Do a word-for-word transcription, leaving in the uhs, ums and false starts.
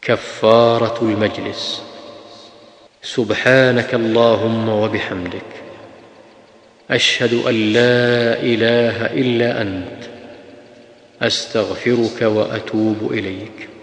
كفارة المجلس: سبحانك اللهم وبحمدك، أشهد أن لا إله إلا أنت، أستغفرك وأتوب إليك.